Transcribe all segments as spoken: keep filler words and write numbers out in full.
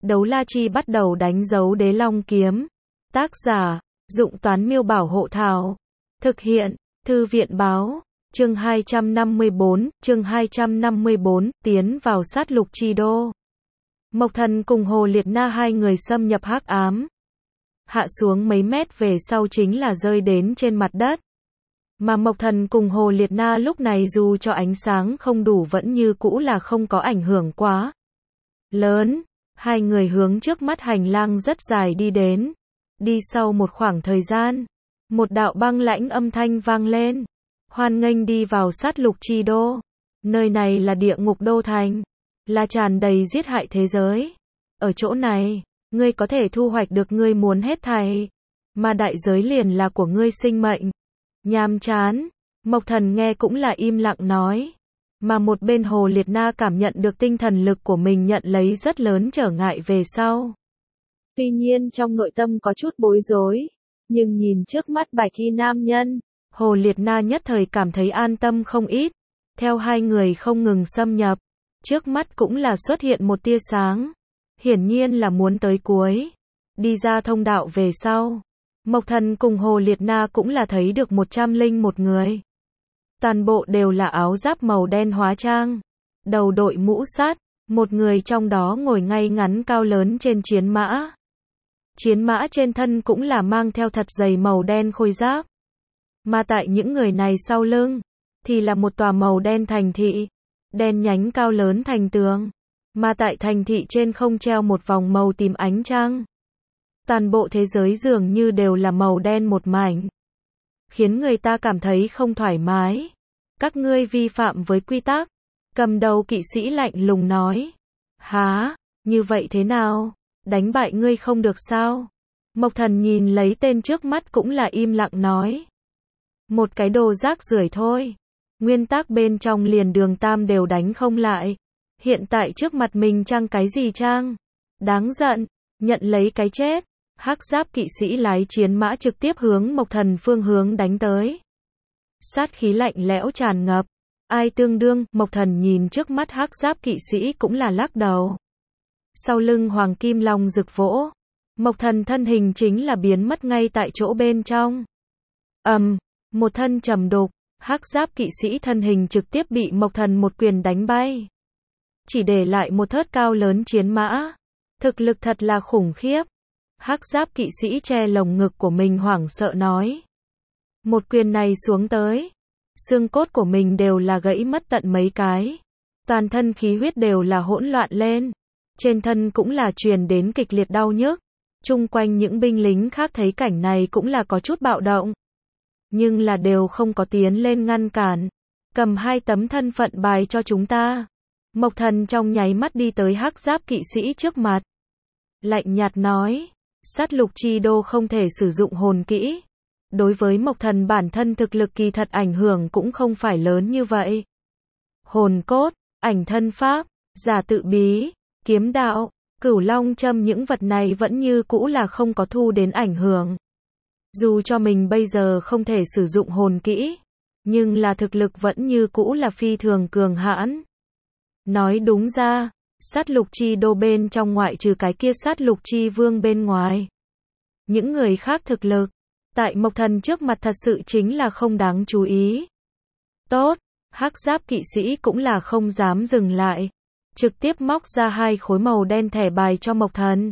Đấu La Chi bắt đầu đánh dấu Đế Long kiếm. Tác giả, Dụng Toán Miêu Bảo Hộ Thảo. Thực hiện, Thư viện Báo. Chương hai trăm năm mươi bốn, chương hai trăm năm mươi bốn, tiến vào sát lục chi đô. Mộc Thần cùng Hồ Liệt Na hai người xâm nhập hắc ám. Hạ xuống mấy mét về sau chính là rơi đến trên mặt đất. Mà Mộc Thần cùng Hồ Liệt Na lúc này dù cho ánh sáng không đủ vẫn như cũ là không có ảnh hưởng quá lớn. Hai người hướng trước mắt hành lang rất dài đi đến. Đi sau một khoảng thời gian, một đạo băng lãnh âm thanh vang lên. Hoan nghênh đi vào sát lục chi đô. Nơi này là địa ngục đô thành, là tràn đầy giết hại thế giới. Ở chỗ này, ngươi có thể thu hoạch được ngươi muốn hết thảy, mà đại giới liền là của ngươi sinh mệnh. Nhàm chán, Mộc Thần nghe cũng là im lặng nói. Mà một bên Hồ Liệt Na cảm nhận được tinh thần lực của mình nhận lấy rất lớn trở ngại về sau. Tuy nhiên trong nội tâm có chút bối rối, nhưng nhìn trước mắt bạch y nam nhân, Hồ Liệt Na nhất thời cảm thấy an tâm không ít. Theo hai người không ngừng xâm nhập, trước mắt cũng là xuất hiện một tia sáng. Hiển nhiên là muốn tới cuối. Đi ra thông đạo về sau, Mộc Thần cùng Hồ Liệt Na cũng là thấy được một trăm linh một người. Toàn bộ đều là áo giáp màu đen hóa trang, đầu đội mũ sắt, một người trong đó ngồi ngay ngắn cao lớn trên chiến mã. Chiến mã trên thân cũng là mang theo thật dày màu đen khôi giáp. Mà tại những người này sau lưng, thì là một tòa màu đen thành thị, đen nhánh cao lớn thành tường. Mà tại thành thị trên không treo một vòng màu tím ánh trăng. Toàn bộ thế giới dường như đều là màu đen một mảnh, khiến người ta cảm thấy không thoải mái. Các ngươi vi phạm với quy tắc. Cầm đầu kỵ sĩ lạnh lùng nói. Hả, như vậy thế nào? Đánh bại ngươi không được sao? Mộc Thần nhìn lấy tên trước mắt cũng là im lặng nói. Một cái đồ rác rưởi thôi. Nguyên tắc bên trong liền đường tam đều đánh không lại. Hiện tại trước mặt mình trang cái gì trang? Đáng giận, nhận lấy cái chết. Hắc giáp kỵ sĩ lái chiến mã trực tiếp hướng Mộc Thần phương hướng đánh tới. Sát khí lạnh lẽo tràn ngập. Ai tương đương? Mộc Thần nhìn trước mắt hắc giáp kỵ sĩ cũng là lắc đầu. Sau lưng hoàng kim long rực vỗ, Mộc Thần thân hình chính là biến mất ngay tại chỗ bên trong. Ầm, um, một thân trầm đục, hắc giáp kỵ sĩ thân hình trực tiếp bị Mộc Thần một quyền đánh bay. Chỉ để lại một thớt cao lớn chiến mã. Thực lực thật là khủng khiếp. Hắc giáp kỵ sĩ che lồng ngực của mình hoảng sợ nói. Một quyền này xuống tới, xương cốt của mình đều là gãy mất tận mấy cái. Toàn thân khí huyết đều là hỗn loạn lên. Trên thân cũng là truyền đến kịch liệt đau nhức. Chung quanh những binh lính khác thấy cảnh này cũng là có chút bạo động. Nhưng là đều không có tiến lên ngăn cản. Cầm hai tấm thân phận bài cho chúng ta. Mộc Thần trong nháy mắt đi tới hắc giáp kỵ sĩ trước mặt. Lạnh nhạt nói. Sát lục chi đô không thể sử dụng hồn kỹ. Đối với Mộc Thần bản thân thực lực kỳ thật ảnh hưởng cũng không phải lớn như vậy. Hồn cốt, ảnh thân pháp, giả tự bí, kiếm đạo, cửu long châm những vật này vẫn như cũ là không có thu đến ảnh hưởng. Dù cho mình bây giờ không thể sử dụng hồn kỹ, nhưng là thực lực vẫn như cũ là phi thường cường hãn. Nói đúng ra, sát lục chi đô bên trong ngoại trừ cái kia sát lục chi vương bên ngoài, những người khác thực lực tại Mộc Thần trước mặt thật sự chính là không đáng chú ý. Tốt, hắc giáp kỵ sĩ cũng là không dám dừng lại, trực tiếp móc ra hai khối màu đen thẻ bài cho Mộc Thần.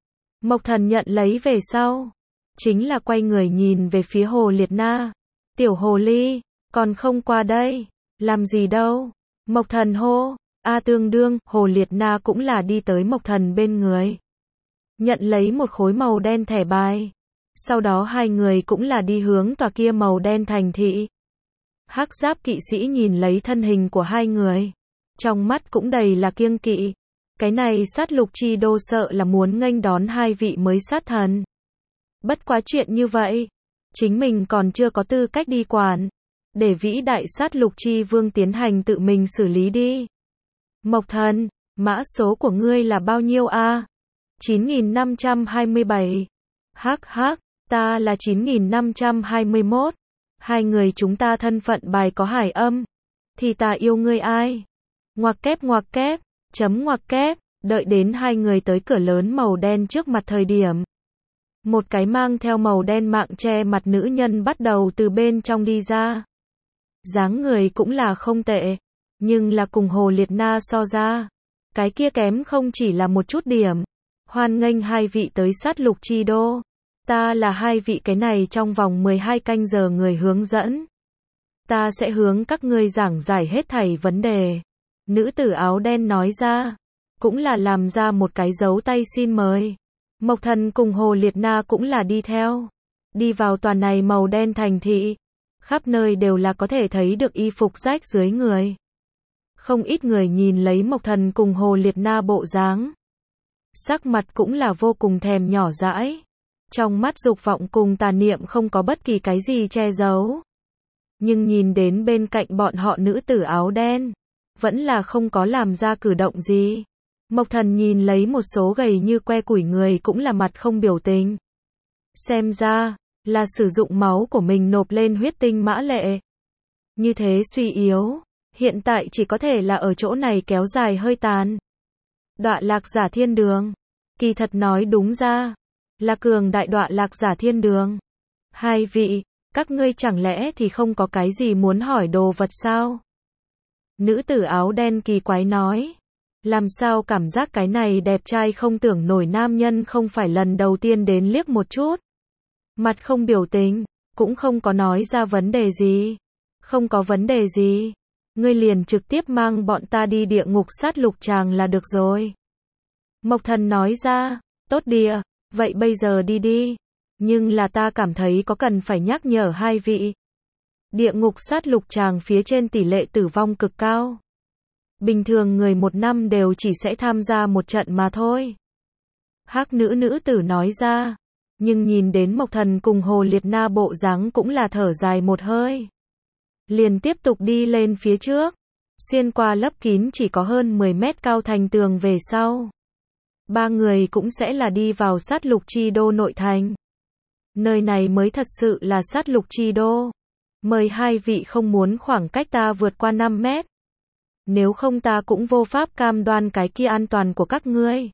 Mộc Thần nhận lấy về sau, chính là quay người nhìn về phía Hồ Liệt Na. Tiểu hồ ly, còn không qua đây, làm gì đâu? Mộc Thần hô. A tương đương, Hồ Liệt Na cũng là đi tới Mộc Thần bên người. Nhận lấy một khối màu đen thẻ bài. Sau đó hai người cũng là đi hướng tòa kia màu đen thành thị. Hắc giáp kỵ sĩ nhìn lấy thân hình của hai người. Trong mắt cũng đầy là kiêng kỵ. Cái này sát lục chi đô sợ là muốn nghênh đón hai vị mới sát thần. Bất quá chuyện như vậy, chính mình còn chưa có tư cách đi quản. Để vĩ đại sát lục chi vương tiến hành tự mình xử lý đi. Mộc Thần, mã số của ngươi là bao nhiêu a? chín nghìn năm trăm hai mươi bảy. Hắc hắc, ta là chín nghìn năm trăm hai mươi mốt. Hai người chúng ta thân phận bài có hải âm. Thì ta yêu ngươi ai? Ngoặc kép ngoặc kép, chấm ngoặc kép, Đợi đến hai người tới cửa lớn màu đen trước mặt thời điểm. Một cái mang theo màu đen mạng che mặt nữ nhân bắt đầu từ bên trong đi ra. Dáng người cũng là không tệ, nhưng là cùng Hồ Liệt Na so ra. Cái kia kém không chỉ là một chút điểm. Hoan nghênh hai vị tới sát lục chi đô. Ta là hai vị cái này trong vòng mười hai canh giờ người hướng dẫn. Ta sẽ hướng các ngươi giảng giải hết thảy vấn đề. Nữ tử áo đen nói ra. Cũng là làm ra một cái dấu tay xin mời. Mộc Thần cùng Hồ Liệt Na cũng là đi theo. Đi vào tòa này màu đen thành thị. Khắp nơi đều là có thể thấy được y phục rách dưới người. Không ít người nhìn lấy Mộc Thần cùng Hồ Liệt Na bộ dáng. Sắc mặt cũng là vô cùng thèm nhỏ dãi. Trong mắt dục vọng cùng tà niệm không có bất kỳ cái gì che giấu. Nhưng nhìn đến bên cạnh bọn họ nữ tử áo đen. Vẫn là không có làm ra cử động gì. Mộc Thần nhìn lấy một số gầy như que củi người cũng là mặt không biểu tình. Xem ra, là sử dụng máu của mình nộp lên huyết tinh mã lệ. Như thế suy yếu, hiện tại chỉ có thể là ở chỗ này kéo dài hơi tàn. Đọa lạc giả thiên đường. Kỳ thật nói đúng ra, là cường đại đọa lạc giả thiên đường. Hai vị, các ngươi chẳng lẽ thì không có cái gì muốn hỏi đồ vật sao? Nữ tử áo đen kỳ quái nói. Làm sao cảm giác cái này đẹp trai không tưởng nổi nam nhân không phải lần đầu tiên đến liếc một chút. Mặt không biểu tình, cũng không có nói ra vấn đề gì. Không có vấn đề gì. Ngươi liền trực tiếp mang bọn ta đi địa ngục sát lục tràng là được rồi. Mộc Thần nói ra, tốt địa, vậy bây giờ đi đi. Nhưng là ta cảm thấy có cần phải nhắc nhở hai vị. Địa ngục sát lục tràng phía trên tỷ lệ tử vong cực cao. Bình thường người một năm đều chỉ sẽ tham gia một trận mà thôi. Hắc nữ nữ tử nói ra. Nhưng nhìn đến Mộc Thần cùng Hồ Liệt Na bộ dáng cũng là thở dài một hơi. Liền tiếp tục đi lên phía trước. Xuyên qua lấp kín chỉ có hơn mười mét cao thành tường về sau. Ba người cũng sẽ là đi vào sát lục chi đô nội thành. Nơi này mới thật sự là sát lục chi đô. Mời hai vị không muốn khoảng cách ta vượt qua năm mét. Nếu không ta cũng vô pháp cam đoan cái kia an toàn của các ngươi.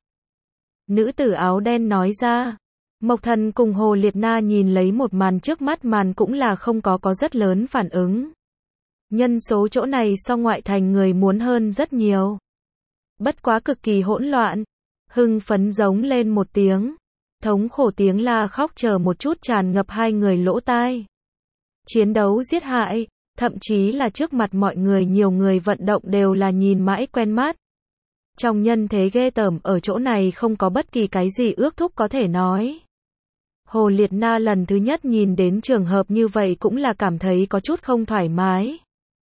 Nữ tử áo đen nói ra. Mộc Thần cùng Hồ Liệt Na nhìn lấy một màn trước mắt màn cũng là không có có rất lớn phản ứng. Nhân số chỗ này so ngoại thành người muốn hơn rất nhiều. Bất quá cực kỳ hỗn loạn. Hưng phấn giống lên một tiếng. Thống khổ tiếng la khóc chờ một chút tràn ngập hai người lỗ tai. Chiến đấu giết hại, thậm chí là trước mặt mọi người nhiều người vận động đều là nhìn mãi quen mắt. Trong nhân thế ghê tởm ở chỗ này không có bất kỳ cái gì ước thúc có thể nói. Hồ Liệt Na lần thứ nhất nhìn đến trường hợp như vậy cũng là cảm thấy có chút không thoải mái.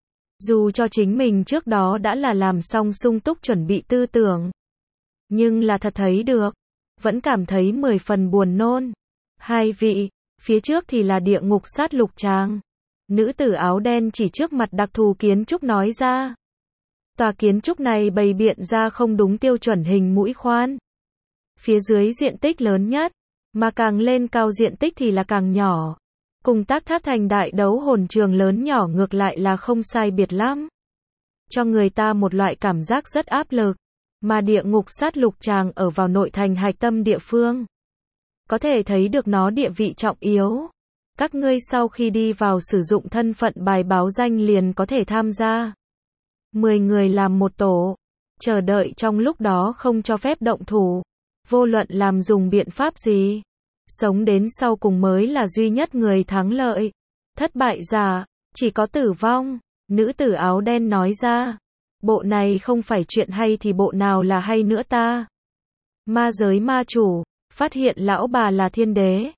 Dù cho chính mình trước đó đã là làm xong sung túc chuẩn bị tư tưởng. Nhưng là thật thấy được. Vẫn cảm thấy mười phần buồn nôn. Hai vị, phía trước thì là địa ngục sát lục tràng. Nữ tử áo đen chỉ trước mặt đặc thù kiến trúc nói ra. Tòa kiến trúc này bày biện ra không đúng tiêu chuẩn hình mũi khoan. Phía dưới diện tích lớn nhất, mà càng lên cao diện tích thì là càng nhỏ. Cùng Tác Tháp Thành đại đấu hồn trường lớn nhỏ ngược lại là không sai biệt lắm. Cho người ta một loại cảm giác rất áp lực. Mà địa ngục sát lục tràng ở vào nội thành hạch tâm địa phương. Có thể thấy được nó địa vị trọng yếu. Các ngươi sau khi đi vào sử dụng thân phận bài báo danh liền có thể tham gia. mười người làm một tổ. Chờ đợi trong lúc đó không cho phép động thủ. Vô luận làm dùng biện pháp gì. Sống đến sau cùng mới là duy nhất người thắng lợi. Thất bại giả, chỉ có tử vong. Nữ tử áo đen nói ra. Bộ này không phải chuyện hay thì bộ nào là hay nữa ta. Ma giới ma chủ, phát hiện lão bà là thiên đế.